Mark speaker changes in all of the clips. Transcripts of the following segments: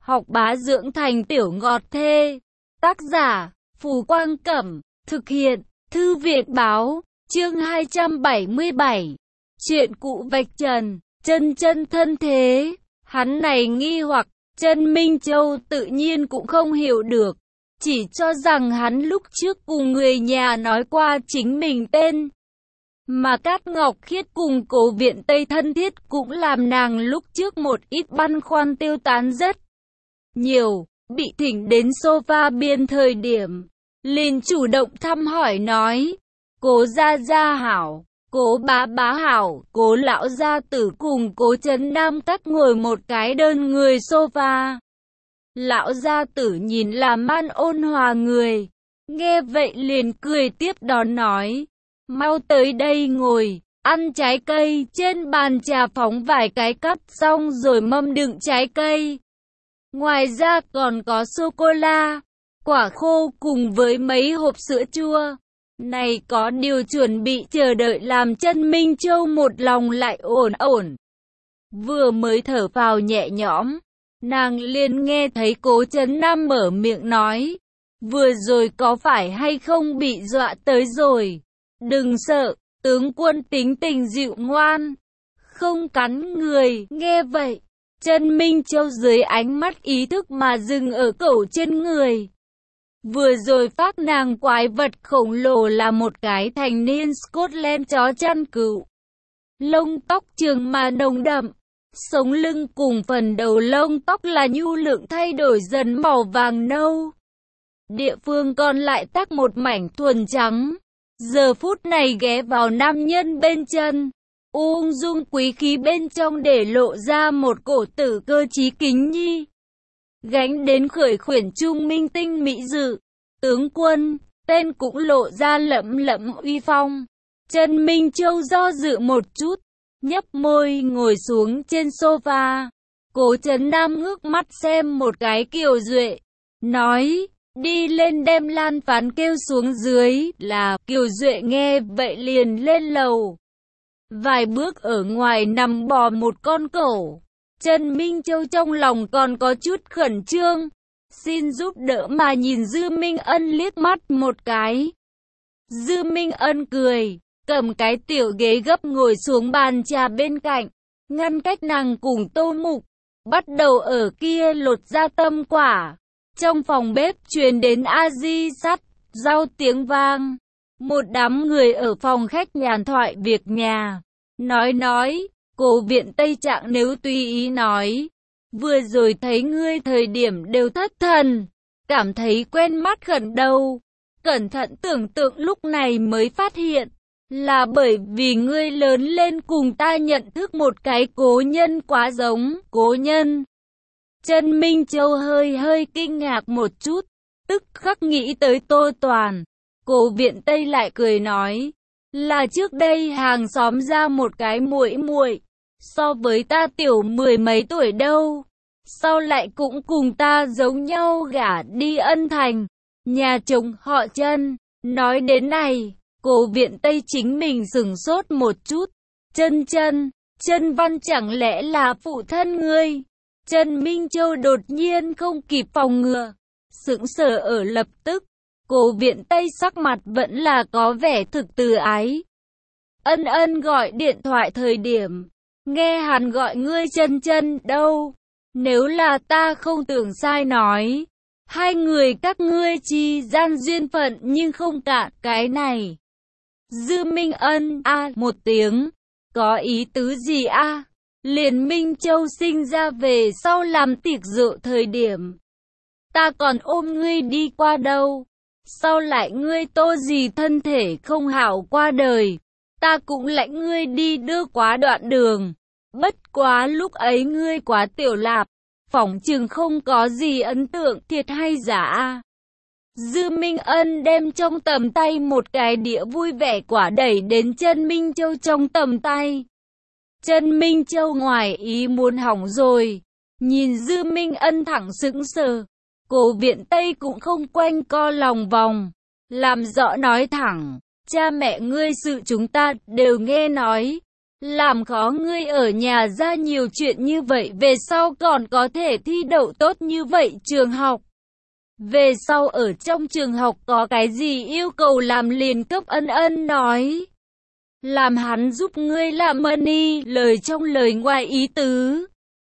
Speaker 1: học bá dưỡng thành tiểu ngọt thê. Tác giả, Phù Quang Cẩm, thực hiện, Thư viện Báo, chương 277. Chuyện cụ vạch trần, chân chân thân thế. Hắn này nghi hoặc, Chân Minh Châu tự nhiên cũng không hiểu được. Chỉ cho rằng hắn lúc trước cùng người nhà nói qua chính mình tên. Mà Cát Ngọc Khiết cùng Cố Viện Tây thân thiết cũng làm nàng lúc trước một ít băn khoăn tiêu tán rất nhiều. Bị thỉnh đến sofa biên thời điểm, liền chủ động thăm hỏi nói: Cố gia gia hảo, Cố bá bá hảo. Cố lão gia tử cùng Cố Trấn Nam cắt ngồi một cái đơn người sofa. Lão gia tử nhìn làm man ôn hòa người, nghe vậy liền cười tiếp đón nói: mau tới đây ngồi, ăn trái cây. Trên bàn trà phóng vài cái cắp xong rồi mâm đựng trái cây. Ngoài ra còn có sô-cô-la, quả khô cùng với mấy hộp sữa chua. Này có điều chuẩn bị chờ đợi làm Chân Minh Châu một lòng lại ổn ổn. Vừa mới thở vào nhẹ nhõm, nàng liền nghe thấy Cố Trấn Nam mở miệng nói: vừa rồi có phải hay không bị dọa tới rồi? Đừng sợ, tướng quân tính tình dịu ngoan, không cắn người. Nghe vậy, Chân Minh Châu dưới ánh mắt ý thức mà dừng ở cẩu trên người. Vừa rồi phát nàng quái vật khổng lồ là một cái thành niên Scotland chó chăn cừu. Lông tóc trường mà nồng đậm, sống lưng cùng phần đầu lông tóc là nhu lượng thay đổi dần màu vàng nâu. Địa phương còn lại tắc một mảnh thuần trắng. Giờ phút này ghé vào nam nhân bên chân, ung dung quý khí bên trong để lộ ra một cổ tử cơ trí kính nhi. Gánh đến khởi khuyển trung minh tinh mỹ dự. Tướng quân, tên cũng lộ ra lẫm lẫm uy phong. Chân Minh Châu do dự một chút, nhấp môi ngồi xuống trên sofa. Cố Trấn Nam ngước mắt xem một cái Kiều Duệ, nói: đi lên đem Lan Phán kêu xuống dưới. Là Kiều Duệ nghe vậy liền lên lầu. Vài bước ở ngoài nằm bò một con cẩu. Chân Minh Châu trong lòng còn có chút khẩn trương, xin giúp đỡ mà nhìn Dư Minh Ân liếc mắt một cái. Dư Minh Ân cười, cầm cái tiểu ghế gấp ngồi xuống bàn trà bên cạnh, ngăn cách nàng cùng Tô Mục, bắt đầu ở kia lột ra tâm quả. Trong phòng bếp truyền đến a di sắt rau tiếng vang. Một đám người ở phòng khách nhàn thoại việc nhà. Nói, Cố Viện Tây Trạng nếu tùy ý nói: vừa rồi thấy ngươi thời điểm đều thất thần, cảm thấy quen mắt gần đầu. Cẩn thận tưởng tượng lúc này mới phát hiện, là bởi vì ngươi lớn lên cùng ta nhận thức một cái cố nhân quá giống. Cố nhân? Chân Minh Châu hơi kinh ngạc một chút, tức khắc nghĩ tới Tô Toàn. Cố Viện Tây lại cười nói: là trước đây hàng xóm ra một cái muội muội, so với ta tiểu 10 mấy tuổi đâu. Sau lại cũng cùng ta giống nhau gả đi Ân Thành, nhà chồng họ Chân. Nói đến này, Cố Viện Tây chính mình sửng sốt một chút. Chân Văn chẳng lẽ là phụ thân ngươi? Chân Minh Châu đột nhiên không kịp phòng ngừa, sững sờ ở lập tức. Cố Viện Tây sắc mặt vẫn là có vẻ thực từ ái. Ân gọi điện thoại thời điểm, nghe hắn gọi ngươi chân đâu. Nếu là ta không tưởng sai nói, hai người các ngươi chi gian duyên phận nhưng không cạn cái này. Dư Minh Ân một tiếng, có ý tứ gì a? Liền Minh Châu sinh ra về sau làm tiệc rượu thời điểm, ta còn ôm ngươi đi qua đâu. Sau lại ngươi Tô gì thân thể không hảo qua đời, ta cũng lãnh ngươi đi đưa quá đoạn đường. Bất quá lúc ấy ngươi quá tiểu lạp, phỏng chừng không có gì ấn tượng, thiệt hay giả. Dư Minh Ân đem trong tầm tay một cái đĩa vui vẻ quả đẩy đến Chân Minh Châu trong tầm tay. Chân Minh Châu ngoài ý muốn hỏng rồi, nhìn Dư Minh Ân thẳng sững sờ. Cố Viện Tây cũng không quanh co lòng vòng, làm rõ nói thẳng: cha mẹ ngươi sự chúng ta đều nghe nói, làm khó ngươi ở nhà ra nhiều chuyện như vậy, về sau còn có thể thi đậu tốt như vậy trường học. Về sau ở trong trường học có cái gì yêu cầu làm liền cấp Ân Ân nói. Làm hắn giúp ngươi làm money, lời trong lời ngoài ý tứ.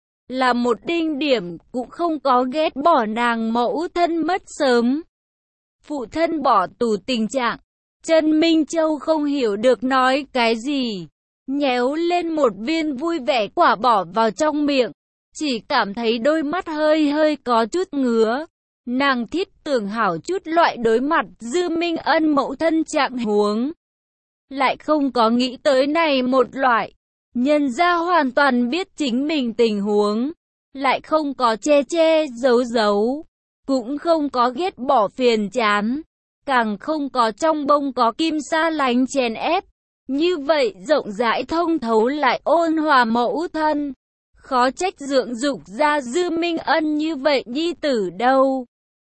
Speaker 1: Là một đinh điểm, cũng không có ghét bỏ nàng mẫu thân mất sớm. Phụ thân bỏ tù tình trạng. Trần Minh Châu không hiểu được nói cái gì. Nhéo lên một viên vui vẻ quả bỏ vào trong miệng. Chỉ cảm thấy đôi mắt hơi hơi có chút ngứa. Nàng thiết tưởng hảo chút loại đối mặt Dư Minh Ân mẫu thân trạng huống. Lại không có nghĩ tới này một loại. Nhân ra hoàn toàn biết chính mình tình huống. Lại không có che che giấu giấu. Cũng không có ghét bỏ phiền chán. Càng không có trong bông có kim sa lánh chèn ép. Như vậy rộng rãi thông thấu lại ôn hòa mẫu thân. Khó trách dưỡng dục ra Dư Minh Ân như vậy nhi tử đâu.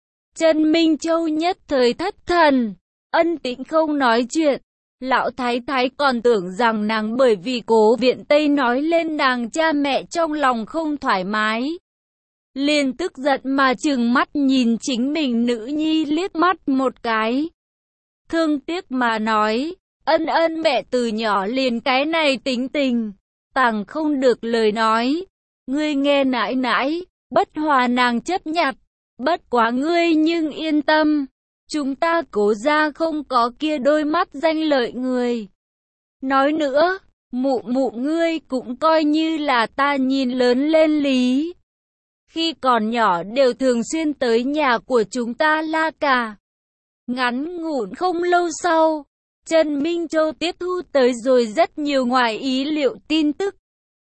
Speaker 1: Trần Minh Châu nhất thời thất thần. Ân Tĩnh không nói chuyện. Lão thái thái còn tưởng rằng nàng bởi vì Cố Viện Tây nói lên nàng cha mẹ trong lòng không thoải mái. Liền tức giận mà trừng mắt nhìn chính mình nữ nhi liếc mắt một cái. Thương tiếc mà nói, Ân Ân mẹ từ nhỏ liền cái này tính tình, tàng không được lời nói. Ngươi nghe nãi nãi, bất hòa nàng chấp nhặt, bất quá ngươi nhưng yên tâm. Chúng ta Cố gia không có kia đôi mắt danh lợi người. Nói nữa, mụ mụ ngươi cũng coi như là ta nhìn lớn lên lý. Khi còn nhỏ đều thường xuyên tới nhà của chúng ta la cà. Ngắn ngủn không lâu sau, Trần Minh Châu tiếp thu tới rồi rất nhiều ngoài ý liệu tin tức.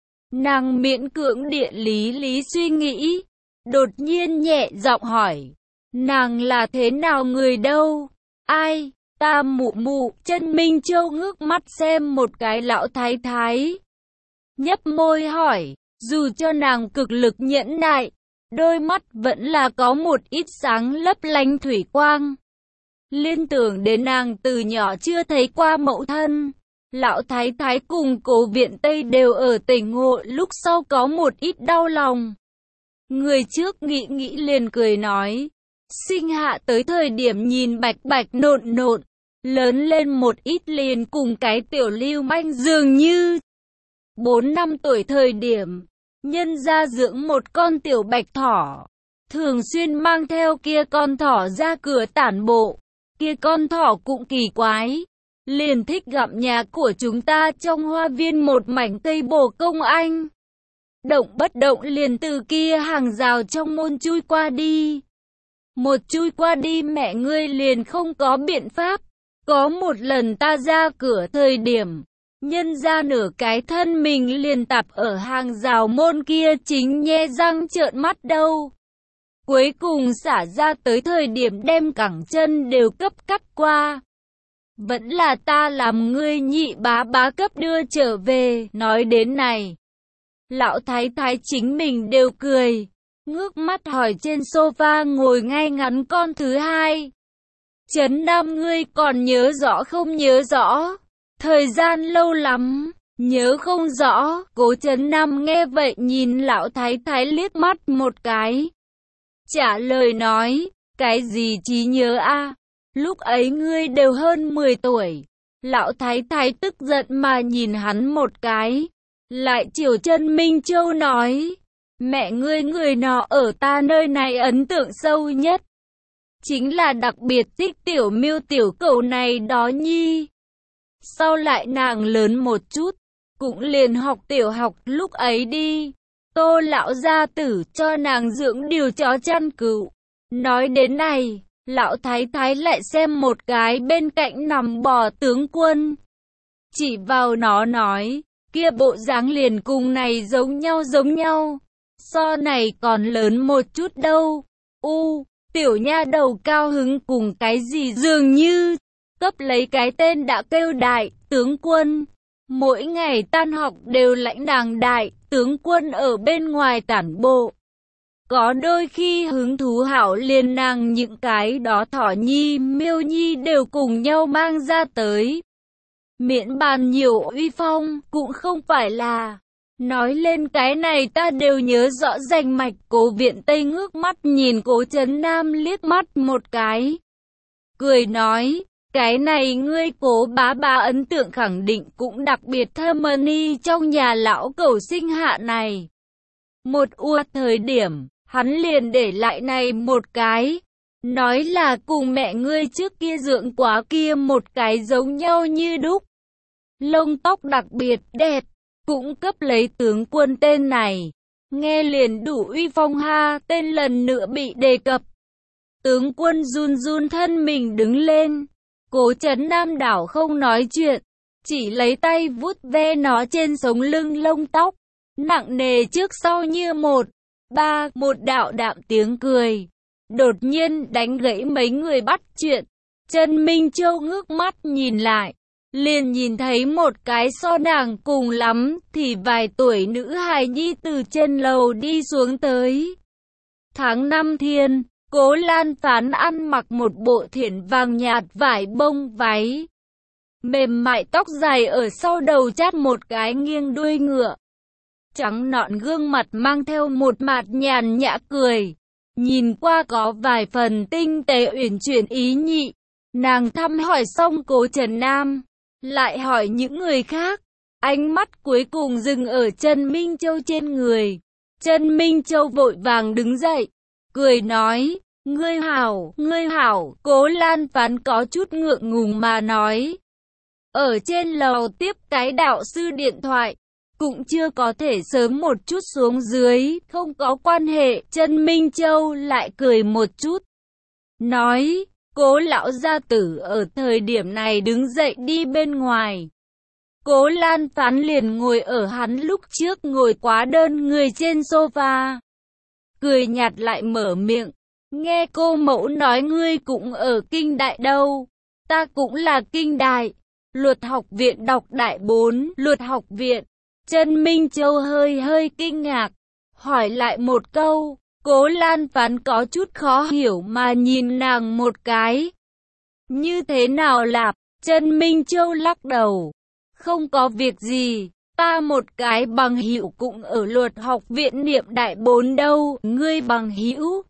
Speaker 1: Nàng miễn cưỡng địa lý suy nghĩ, đột nhiên nhẹ giọng hỏi. Nàng là thế nào người đâu? Ai? Ta mụ mụ. Trần Minh Châu ngước mắt xem một cái lão thái thái. Nhấp môi hỏi, dù cho nàng cực lực nhẫn nại, đôi mắt vẫn là có một ít sáng lấp lánh thủy quang. Liên tưởng đến nàng từ nhỏ chưa thấy qua mẫu thân. Lão thái thái cùng Cố Viện Tây đều ở tỉnh ngộ, lúc sau có một ít đau lòng. Người trước nghĩ nghĩ liền cười nói. Sinh hạ tới thời điểm nhìn bạch bạch nộn nộn, lớn lên một ít liền cùng cái tiểu lưu manh dường như. 4 năm tuổi thời điểm, nhân gia dưỡng một con tiểu bạch thỏ, thường xuyên mang theo kia con thỏ ra cửa tản bộ. Kia con thỏ cũng kỳ quái, liền thích gặm nhà của chúng ta trong hoa viên một mảnh cây bồ công anh. Động bất động liền từ kia hàng rào trong môn chui qua đi. Một chui qua đi mẹ ngươi liền không có biện pháp. Có một lần ta ra cửa thời điểm, nhân ra nửa cái thân mình liền tạp ở hàng rào môn kia chính nhe răng trợn mắt đâu. Cuối cùng xả ra tới thời điểm đem cẳng chân đều cấp cắt qua. Vẫn là ta làm ngươi nhị bá bá cấp đưa trở về. Nói đến này, lão thái thái chính mình đều cười. Ngước mắt hỏi trên sofa ngồi ngay ngắn con thứ hai. Trấn Nam ngươi còn nhớ rõ không nhớ rõ? Thời gian lâu lắm, nhớ không rõ. Cố Trấn Nam nghe vậy nhìn lão thái thái liếc mắt một cái. Trả lời nói, cái gì trí nhớ a? Lúc ấy ngươi đều hơn 10 tuổi. Lão thái thái tức giận mà nhìn hắn một cái. Lại chiều Trần Minh Châu nói. Mẹ ngươi người nọ ở ta nơi này ấn tượng sâu nhất. Chính là đặc biệt thích tiểu miêu tiểu cẩu này đó nhi. Sau lại nàng lớn một chút, cũng liền học tiểu học lúc ấy đi. Tô lão gia tử cho nàng dưỡng điều chó chăn cừu. Nói đến này, lão thái thái lại xem một cái bên cạnh nằm bò tướng quân. Chỉ vào nó nói, kia bộ dáng liền cùng này giống nhau. So này còn lớn một chút đâu. Tiểu nha đầu cao hứng cùng cái gì dường như, cấp lấy cái tên đã kêu đại tướng quân. Mỗi ngày tan học đều lãnh nàng đại tướng quân ở bên ngoài tản bộ. Có đôi khi hứng thú hảo liền nàng những cái đó thỏ nhi, miêu nhi đều cùng nhau mang ra tới. Miễn bàn nhiều uy phong, cũng không phải là. Nói lên cái này ta đều nhớ rõ rành mạch. Cố Viện Tây ngước mắt nhìn Cố Trấn Nam liếc mắt một cái. Cười nói, cái này ngươi Cố bá bá ấn tượng khẳng định cũng đặc biệt thơm ni trong nhà lão cầu sinh hạ này. Một thời điểm, hắn liền để lại này một cái. Nói là cùng mẹ ngươi trước kia dưỡng quá kia một cái giống nhau như đúc. Lông tóc đặc biệt đẹp, cũng cấp lấy tướng quân tên này. Nghe liền đủ uy phong ha, tên lần nữa bị đề cập. Tướng quân run run thân mình đứng lên. Cố Trấn Nam đảo không nói chuyện, chỉ lấy tay vuốt ve nó trên sống lưng lông tóc. Nặng nề trước sau như một đạo đạm tiếng cười. Đột nhiên đánh gãy mấy người bắt chuyện. Trần Minh Châu ngước mắt nhìn lại, liền nhìn thấy một cái so nàng cùng lắm thì vài tuổi nữ hài nhi từ trên lầu đi xuống tới. Tháng 5 thiên, Cố Lan Phán ăn mặc một bộ thiển vàng nhạt vải bông váy. Mềm mại tóc dài ở sau đầu chát một cái nghiêng đuôi ngựa. Trắng nõn gương mặt mang theo một mặt nhàn nhã cười. Nhìn qua có vài phần tinh tế uyển chuyển ý nhị. Nàng thăm hỏi xong Cố Trấn Nam, lại hỏi những người khác. Ánh mắt cuối cùng dừng ở Trần Minh Châu trên người. Trần Minh Châu vội vàng đứng dậy, cười nói, ngươi hảo, Cố Lan Phán có chút ngượng ngùng mà nói. Ở trên lầu tiếp cái đạo sư điện thoại, cũng chưa có thể sớm một chút xuống dưới, không có quan hệ. Trần Minh Châu lại cười một chút, nói, Cố lão gia tử ở thời điểm này đứng dậy đi bên ngoài. Cố Lan Phán liền ngồi ở hắn lúc trước ngồi quá đơn người trên sofa. Cười nhạt lại mở miệng, nghe cô mẫu nói ngươi cũng ở kinh đại đâu. Ta cũng là kinh đại, Luật học viện đọc đại 4, Luật học viện. Trần Minh Châu hơi kinh ngạc, hỏi lại một câu. Cố Lan Phán có chút khó hiểu mà nhìn nàng một cái. Như thế nào lạp? Trần Minh Châu lắc đầu. Không có việc gì, ta một cái bằng hữu cũng ở Luật học viện niệm đại 4 đâu. Ngươi bằng hữu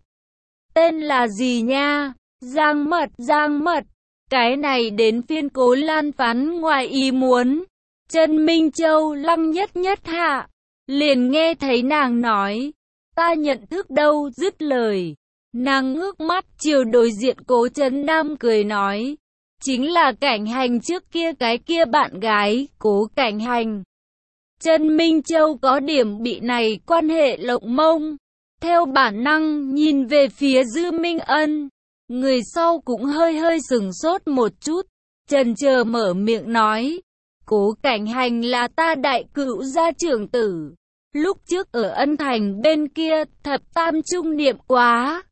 Speaker 1: tên là gì nha? Giang Mật. Cái này đến phiên Cố Lan Phán ngoài ý muốn. Trần Minh Châu lăng nhất hạ, liền nghe thấy nàng nói, ta nhận thức đâu. Dứt lời, nàng ngước mắt chiều đối diện Cố Trấn Nam cười nói, chính là Cảnh Hành trước kia cái kia bạn gái, Cố Cảnh Hành. Trần Minh Châu có điểm bị này quan hệ lộng mông, theo bản năng nhìn về phía Dư Minh Ân. Người sau cũng hơi sửng sốt một chút, chần chờ mở miệng nói, Cố Cảnh Hành là ta đại cữu gia trưởng tử. Lúc trước ở Ân Thành bên kia, thập tam trung niệm quá.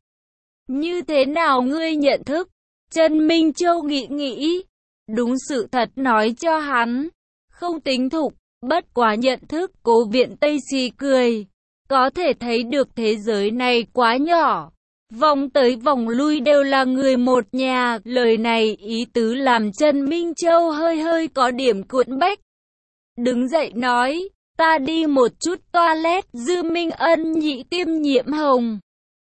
Speaker 1: Như thế nào ngươi nhận thức? Trần Minh Châu nghĩ. Đúng sự thật nói cho hắn. Không tính thục, bất quá nhận thức. Cố Viện Tây xì cười. Có thể thấy được thế giới này quá nhỏ. Vòng tới vòng lui đều là người một nhà. Lời này ý tứ làm Trần Minh Châu hơi có điểm cuộn bách. Đứng dậy nói, ta đi một chút toilet. Dư Minh Ân nhị tiêm nhiễm hồng.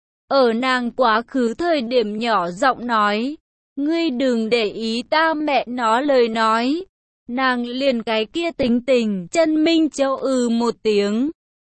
Speaker 1: Ở nàng quá khứ thời điểm nhỏ giọng nói, ngươi đừng để ý ta mẹ nó lời nói. Nàng liền cái kia tính tình. Trần Minh Châu một tiếng,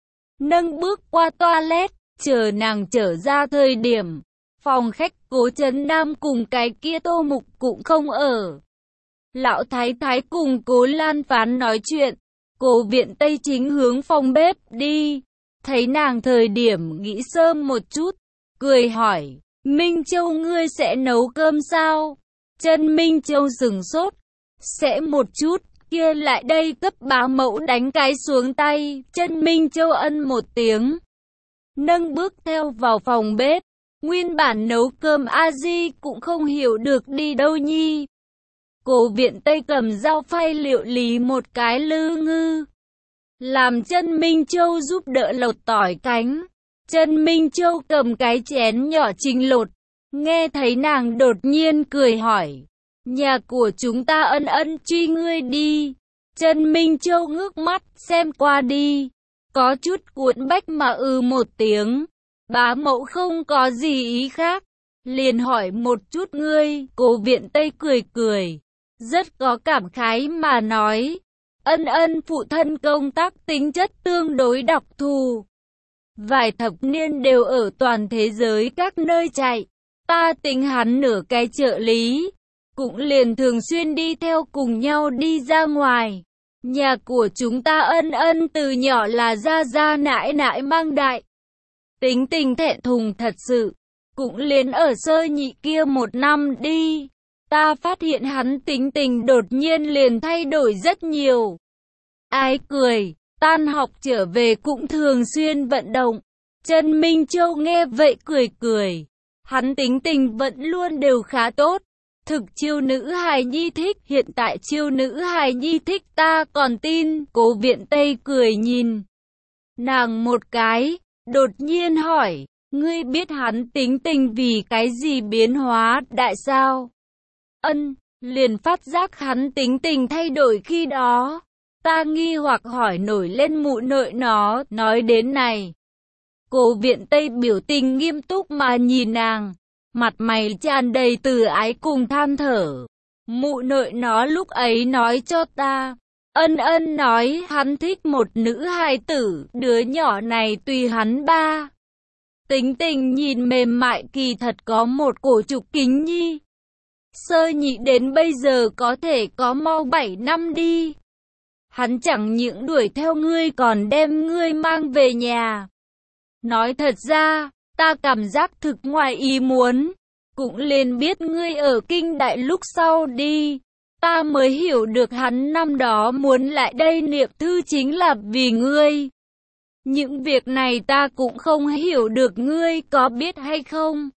Speaker 1: nâng bước qua toilet. Chờ nàng trở ra thời điểm, phòng khách Cố Trấn Nam cùng cái kia Tô Mục cũng không ở. Lão Thái Thái cùng Cố Lan Phán nói chuyện. Cố Viện Tây chính hướng phòng bếp đi. Thấy nàng thời điểm nghĩ sớm một chút, cười hỏi, Minh Châu ngươi sẽ nấu cơm sao? Trần Minh Châu sửng sốt, sẽ một chút, kia lại đây cấp bá mẫu đánh cái xuống tay. Trần Minh Châu ân một tiếng, nâng bước theo vào phòng bếp. Nguyên bản nấu cơm a di cũng không hiểu được đi đâu nhi. Cố Viện Tây cầm dao phay liệu lý một cái lư ngư, làm Trần Minh Châu giúp đỡ lột tỏi cánh. Trần Minh Châu cầm cái chén nhỏ trình lột. Nghe thấy nàng đột nhiên cười hỏi, Nhà của chúng ta ân ân truy ngươi đi. Trần Minh Châu ngước mắt xem qua đi, có chút cuốn bách mà một tiếng. Bá mẫu không có gì ý khác, liền hỏi một chút ngươi. Cố Viện Tây cười cười, rất có cảm khái mà nói, ân ân phụ thân công tác tính chất tương đối đặc thù. Vài thập niên đều ở toàn thế giới các nơi chạy, ta tính hắn nửa cái trợ lý, cũng liền thường xuyên đi theo cùng nhau đi ra ngoài. Nhà của chúng ta ân ân từ nhỏ là gia gia nãi nãi mang đại. Tính tình thẹn thùng thật sự, cũng liền ở Sơ Nhị kia 1 năm đi. Ta phát hiện hắn tính tình đột nhiên liền thay đổi rất nhiều. Ái cười, tan học trở về cũng thường xuyên vận động. Trần Minh Châu nghe vậy cười cười. Hắn tính tình vẫn luôn đều khá tốt. Thực chiêu nữ hài nhi thích, hiện tại chiêu nữ hài nhi thích ta còn tin. Cố Viện Tây cười nhìn nàng một cái, đột nhiên hỏi, ngươi biết hắn tính tình vì cái gì biến hóa đại sao? Ân, liền phát giác hắn tính tình thay đổi khi đó. Ta nghi hoặc hỏi nổi lên mụ nội nó, nói đến này. Cố Viện Tây biểu tình nghiêm túc mà nhìn nàng, mặt mày tràn đầy từ ái cùng than thở. Mụ nội nó lúc ấy nói cho ta, ân ân nói hắn thích một nữ hài tử, đứa nhỏ này tùy hắn ba. Tính tình nhìn mềm mại kỳ thật có một cổ trục kính nhi. Sơ Nhị đến bây giờ có thể có mau 7 năm đi. Hắn chẳng những đuổi theo ngươi còn đem ngươi mang về nhà. Nói thật ra, ta cảm giác thực ngoài ý muốn. Cũng liền biết ngươi ở kinh đại lúc sau đi. Ta mới hiểu được hắn năm đó muốn lại đây niệm thư chính là vì ngươi. Những việc này ta cũng không hiểu được ngươi có biết hay không.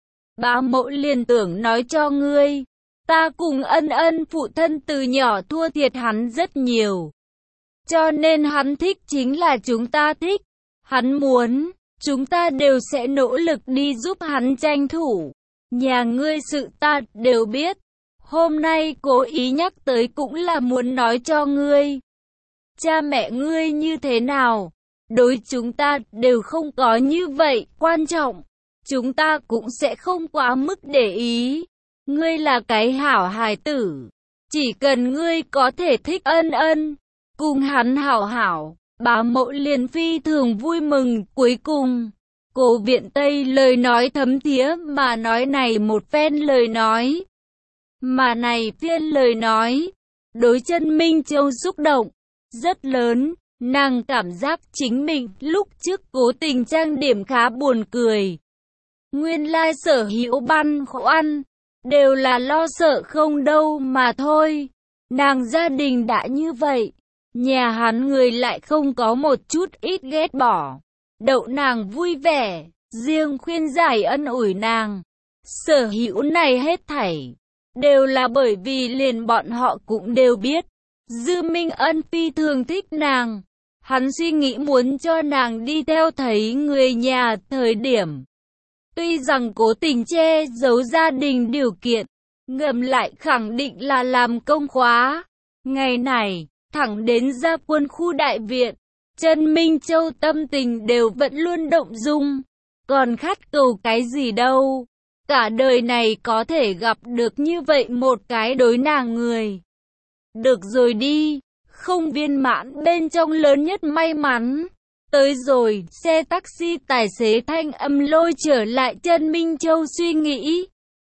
Speaker 1: Bá mẫu liền tưởng nói cho ngươi. Ta cùng ân ân phụ thân từ nhỏ thua thiệt hắn rất nhiều. Cho nên hắn thích chính là chúng ta thích. Hắn muốn, chúng ta đều sẽ nỗ lực đi giúp hắn tranh thủ. Nhà ngươi sự ta đều biết. Hôm nay cố ý nhắc tới cũng là muốn nói cho ngươi. Cha mẹ ngươi như thế nào? Đối chúng ta đều không có như vậy quan trọng. Chúng ta cũng sẽ không quá mức để ý. Ngươi là cái hảo hài tử. Chỉ cần ngươi có thể thích ân ân, cùng hắn hảo hảo. Bá mẫu liền phi thường vui mừng. Cuối cùng, Cố Viện Tây lời nói thấm thía mà nói này một phen lời nói. Mà này phiên lời nói, đối Trần Minh Châu xúc động rất lớn. Nàng cảm giác chính mình lúc trước cố tình trang điểm khá buồn cười. Nguyên lai sở hữu băn khoăn đều là lo sợ không đâu mà thôi. Nàng gia đình đã như vậy, nhà hắn người lại không có một chút ít ghét bỏ. Đậu nàng vui vẻ, riêng khuyên giải ân ủi nàng. Sở hữu này hết thảy đều là bởi vì liền bọn họ cũng đều biết Dư Minh Ân phi thường thích nàng. Hắn suy nghĩ muốn cho nàng đi theo thấy người nhà thời điểm. Tuy rằng cố tình che giấu gia đình điều kiện, ngầm lại khẳng định là làm công khóa. Ngày này, thẳng đến ra quân khu đại viện, Trần Minh Châu tâm tình đều vẫn luôn động dung. Còn khát cầu cái gì đâu. Cả đời này có thể gặp được như vậy một cái đối nàng người. Được rồi đi. Không viên mãn bên trong lớn nhất may mắn. Tới rồi, xe taxi tài xế thanh âm lôi trở lại Trần Minh Châu suy nghĩ.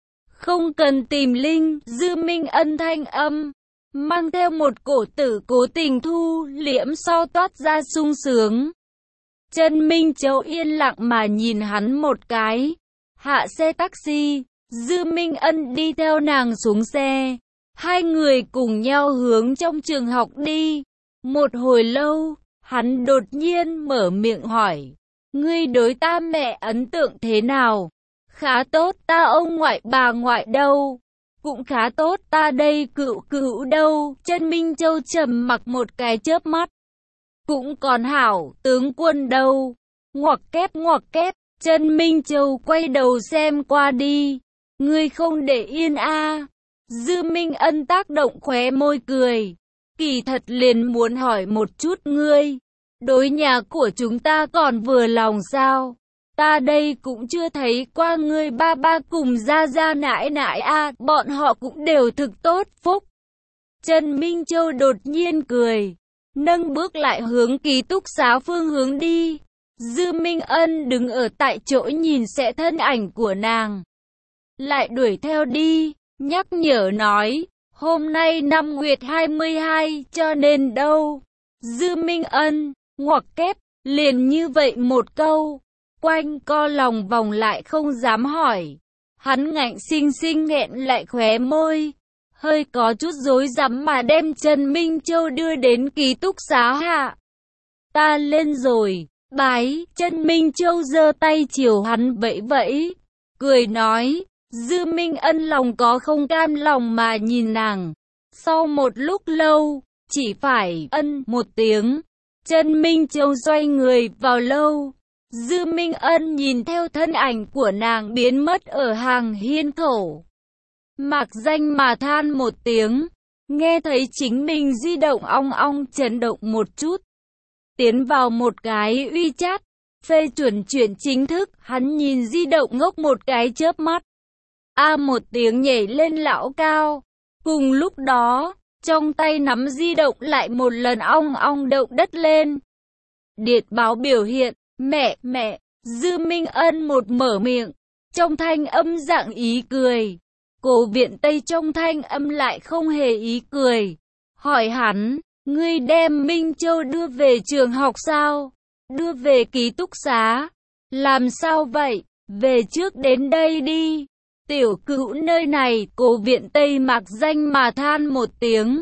Speaker 1: Không cần tìm Linh, Dư Minh Ân thanh âm, mang theo một cổ tử cố tình thu liễm so toát ra sung sướng. Trần Minh Châu yên lặng mà nhìn hắn một cái. Hạ xe taxi, Dư Minh Ân đi theo nàng xuống xe. Hai người cùng nhau hướng trong trường học đi. Một hồi lâu, hắn đột nhiên mở miệng hỏi. Ngươi đối ta mẹ ấn tượng thế nào? Khá tốt, ta ông ngoại bà ngoại đâu? Cũng khá tốt, ta đây cựu cữu đâu? Trần Minh Châu trầm mặc một cái chớp mắt. Cũng còn hảo, tướng quân đâu? Ngoặc kép, Trần Minh Châu quay đầu xem qua đi. Ngươi không để yên a? Dư Minh Ân tác động khóe môi cười. Kỳ thật liền muốn hỏi một chút ngươi. Đối nhà của chúng ta còn vừa lòng sao? Ta đây cũng chưa thấy qua ngươi ba ba cùng gia gia nãi nãi a, bọn họ cũng đều thực tốt phúc. Trần Minh Châu đột nhiên cười, nâng bước lại hướng ký túc xá phương hướng đi. Dư Minh Ân đứng ở tại chỗ nhìn sẽ thân ảnh của nàng, lại đuổi theo đi, nhắc nhở nói, hôm nay năm Nguyệt 22 cho nên đâu. Dư Minh Ân, ngoặc kép, liền như vậy một câu, quanh co lòng vòng lại không dám hỏi. Hắn ngạnh sinh sinh nghẹn lại khóe môi, hơi có chút rối rắm mà đem Trần Minh Châu đưa đến ký túc xá hạ. Ta lên rồi, bái. Trần Minh Châu giơ tay chiều hắn vẫy vẫy, cười nói. Dư Minh Ân lòng có không cam lòng mà nhìn nàng. Sau một lúc lâu, chỉ phải ân một tiếng, Trần Minh Châu xoay người vào lâu. Dư Minh Ân nhìn theo thân ảnh của nàng biến mất ở hàng hiên khẩu, mạc danh mà than một tiếng, nghe thấy chính mình di động ong ong chấn động một chút. Tiến vào một cái WeChat, phê chuẩn chuyển chính thức, hắn nhìn di động ngốc một cái chớp mắt. Một tiếng nhảy lên lão cao. Cùng lúc đó, trong tay nắm di động lại một lần ong ong động đất lên. Điện báo biểu hiện, mẹ, Dư Minh Ân một mở miệng, trong thanh âm dạng ý cười. Cố Viện Tây trong thanh âm lại không hề ý cười. Hỏi hắn, ngươi đem Minh Châu đưa về trường học sao? Đưa về ký túc xá? Làm sao vậy? Về trước đến đây đi. Tiểu Cữu nơi này, Cố Viện Tây mạc danh mà than một tiếng.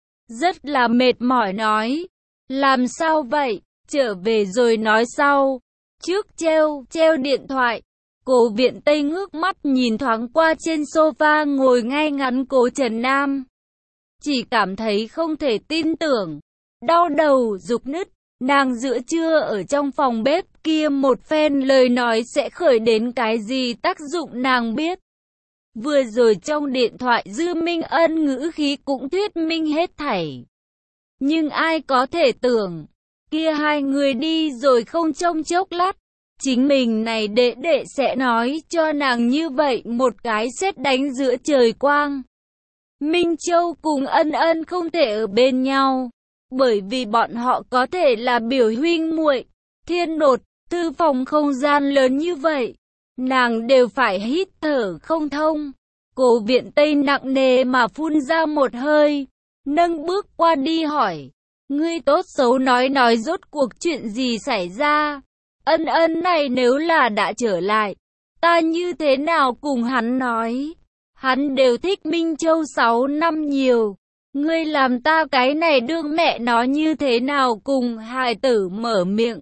Speaker 1: Rất là mệt mỏi nói. Làm sao vậy? Trở về rồi nói sau. Trước treo điện thoại. Cố Viện Tây ngước mắt nhìn thoáng qua trên sofa ngồi ngay ngắn Cố Trần Nam. Chỉ cảm thấy không thể tin tưởng. Đau đầu, rục nứt. Nàng giữa trưa ở trong phòng bếp kia một phen lời nói sẽ khởi đến cái gì tác dụng nàng biết. Vừa rồi trong điện thoại Dư Minh Ân ngữ khí cũng thuyết minh hết thảy. Nhưng ai có thể tưởng, kia hai người đi rồi không trong chốc lát, chính mình này đệ sẽ nói cho nàng như vậy một cái sét đánh giữa trời quang. Minh Châu cùng Ân Ân không thể ở bên nhau, bởi vì bọn họ có thể là biểu huynh muội. Thiên đột, thư phòng không gian lớn như vậy, nàng đều phải hít thở không thông. Cố Viện Tây nặng nề mà phun ra một hơi, nâng bước qua đi hỏi, ngươi tốt xấu nói rốt cuộc chuyện gì xảy ra. Ân Ân này nếu là đã trở lại, ta như thế nào cùng hắn nói. Hắn đều thích Minh Châu 6 năm nhiều, ngươi làm ta cái này đương mẹ nó như thế nào cùng hài tử mở miệng.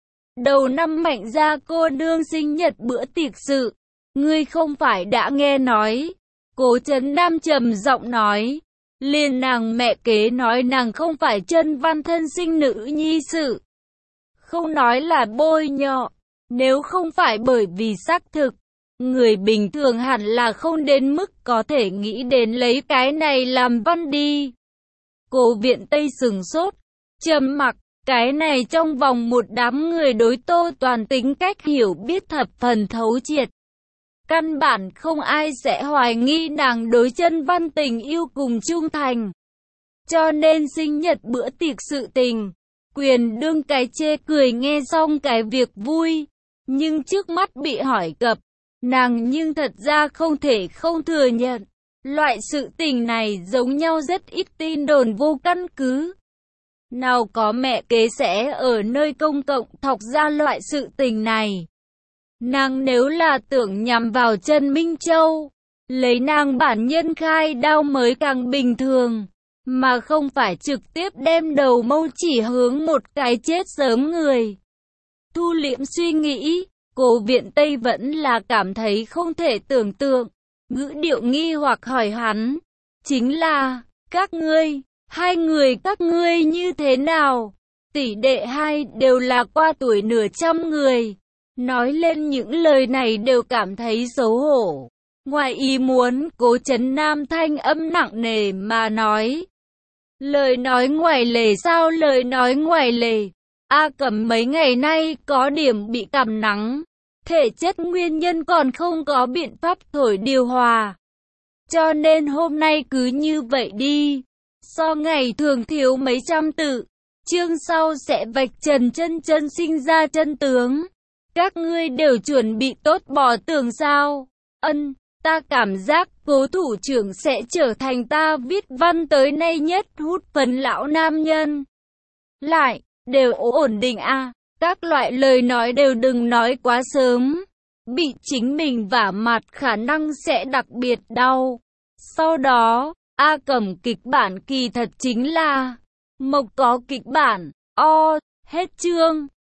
Speaker 1: Đầu năm Mạnh gia cô đương sinh nhật bữa tiệc sự, ngươi không phải đã nghe nói. Cố Trấn Nam trầm giọng nói, liền nàng mẹ kế nói nàng không phải chân văn thân sinh nữ nhi sự. Không nói là bôi nhọ, nếu không phải bởi vì xác thực, người bình thường hẳn là không đến mức có thể nghĩ đến lấy cái này làm văn đi. Cố Viện Tây sừng sốt, trầm mặc, cái này trong vòng một đám người đối Tô Toàn tính cách hiểu biết thập phần thấu triệt. Căn bản không ai sẽ hoài nghi nàng đối chân văn tình yêu cùng trung thành. Cho nên sinh nhật bữa tiệc sự tình, quyền đương cái chê cười nghe xong cái việc vui. Nhưng trước mắt bị hỏi cập, nàng nhưng thật ra không thể không thừa nhận. Loại sự tình này giống nhau rất ít tin đồn vô căn cứ. Nào có mẹ kế sẽ ở nơi công cộng thọc ra loại sự tình này. Nàng nếu là tưởng nhằm vào Trần Minh Châu, lấy nàng bản nhân khai đao mới càng bình thường, mà không phải trực tiếp đem đầu mâu chỉ hướng một cái chết sớm người. Thu liễm suy nghĩ, Cố Viện Tây vẫn là cảm thấy không thể tưởng tượng, ngữ điệu nghi hoặc hỏi hắn, chính là, hai người các ngươi như thế nào? Tỷ đệ hai đều là qua tuổi nửa trăm người. Nói lên những lời này đều cảm thấy xấu hổ. Ngoài ý muốn, Cố Trấn Nam thanh âm nặng nề mà nói. Lời nói ngoài lề sao lời nói ngoài lề? A Cẩm mấy ngày nay có điểm bị cảm nắng. Thể chất nguyên nhân còn không có biện pháp thổi điều hòa. Cho nên hôm nay cứ như vậy đi. So ngày thường thiếu mấy trăm tự. Chương sau sẽ vạch trần chân sinh ra chân tướng. Các ngươi đều chuẩn bị tốt bỏ tường sao? Ân, ta cảm giác Cố thủ trưởng sẽ trở thành ta viết văn tới nay nhất hút phấn lão nam nhân. Lại, đều ổn định a. Các loại lời nói đều đừng nói quá sớm. Bị chính mình vả mặt khả năng sẽ đặc biệt đau. Sau đó, A Cẩm kịch bản kỳ thật chính là Mộc có kịch bản, hết chương.